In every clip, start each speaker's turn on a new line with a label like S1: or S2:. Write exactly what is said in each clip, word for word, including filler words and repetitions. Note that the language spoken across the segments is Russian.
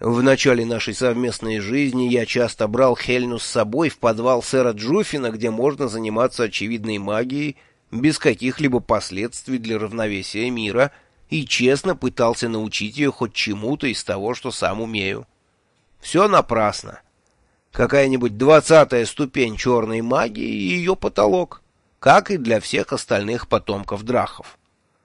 S1: В начале нашей совместной жизни я часто брал Хельну с собой в подвал сэра Джуффина, где можно заниматься очевидной магией без каких-либо последствий для равновесия мира, и честно пытался научить ее хоть чему-то из того, что сам умею. Все напрасно. Какая-нибудь двадцатая ступень черной магии и ее потолок, как и для всех остальных потомков драхов.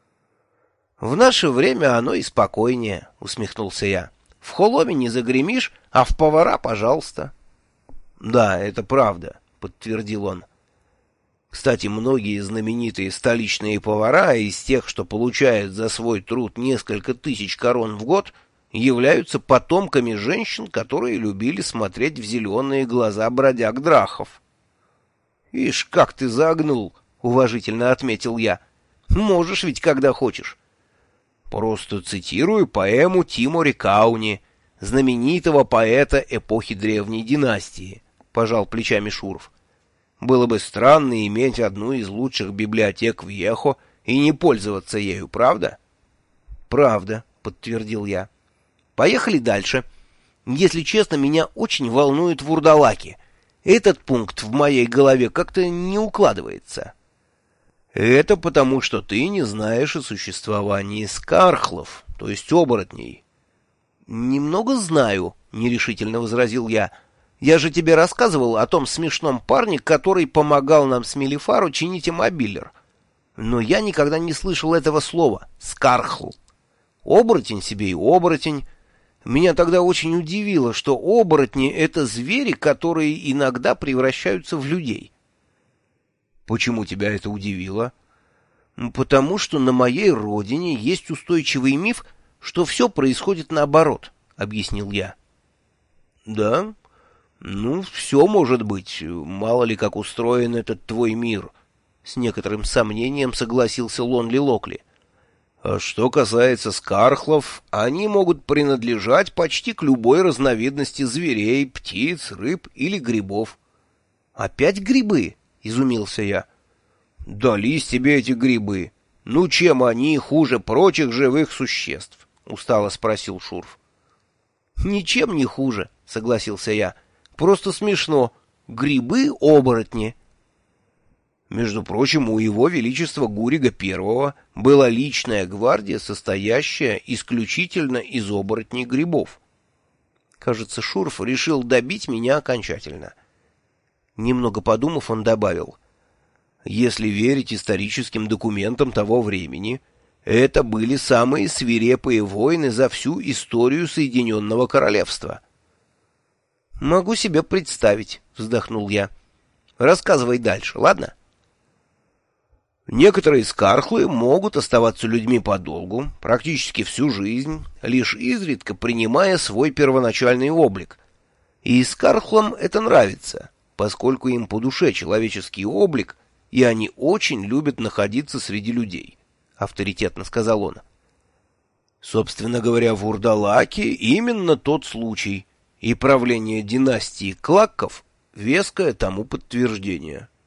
S1: «В наше время оно и спокойнее», — усмехнулся я. «В холоме не загремишь, а в повара, пожалуйста». «Да, это правда», — подтвердил он. «Кстати, многие знаменитые столичные повара из тех, что получают за свой труд несколько тысяч корон в год, являются потомками женщин, которые любили смотреть в зеленые глаза бродяг-драхов». «Ишь, как ты загнул», — уважительно отметил я. «Можешь ведь, когда хочешь». «Просто цитирую поэму Тимори Кауни, знаменитого поэта эпохи Древней династии», — пожал плечами Шуров. «Было бы странно иметь одну из лучших библиотек в Ехо и не пользоваться ею, правда?» «Правда», — подтвердил я. «Поехали дальше. Если честно, меня очень волнуют вурдалаки. Этот пункт в моей голове как-то не укладывается». «Это потому, что ты не знаешь о существовании скархлов, то есть оборотней». «Немного знаю», — нерешительно возразил я. «Я же тебе рассказывал о том смешном парне, который помогал нам с Мелифару чинить иммобилер. Но я никогда не слышал этого слова — скархл. Оборотень себе и оборотень. Меня тогда очень удивило, что оборотни — это звери, которые иногда превращаются в людей». «Почему тебя это удивило?» «Потому что на моей родине есть устойчивый миф, что все происходит наоборот», — объяснил я. «Да? Ну, все может быть. Мало ли, как устроен этот твой мир», — с некоторым сомнением согласился Лонли Локли. «А что касается скархлов, они могут принадлежать почти к любой разновидности зверей, птиц, рыб или грибов». «Опять грибы?» — изумился я. «Дались тебе эти грибы. Ну, чем они хуже прочих живых существ?» — устало спросил Шурф. «Ничем не хуже», — согласился я. «Просто смешно. Грибы-оборотни». Между прочим, у его величества Гурига Первого была личная гвардия, состоящая исключительно из оборотней грибов. Кажется, Шурф решил добить меня окончательно. Немного подумав, он добавил: «Если верить историческим документам того времени, это были самые свирепые войны за всю историю Соединенного Королевства». «Могу себе представить», — вздохнул я. «Рассказывай дальше, ладно?» «Некоторые скархлы могут оставаться людьми подолгу, практически всю жизнь, лишь изредка принимая свой первоначальный облик. И скархлам это нравится, поскольку им по душе человеческий облик, и они очень любят находиться среди людей», — авторитетно сказал он. «Собственно говоря, вурдалаки — именно тот случай, и правление династии Клакков — веское тому подтверждение».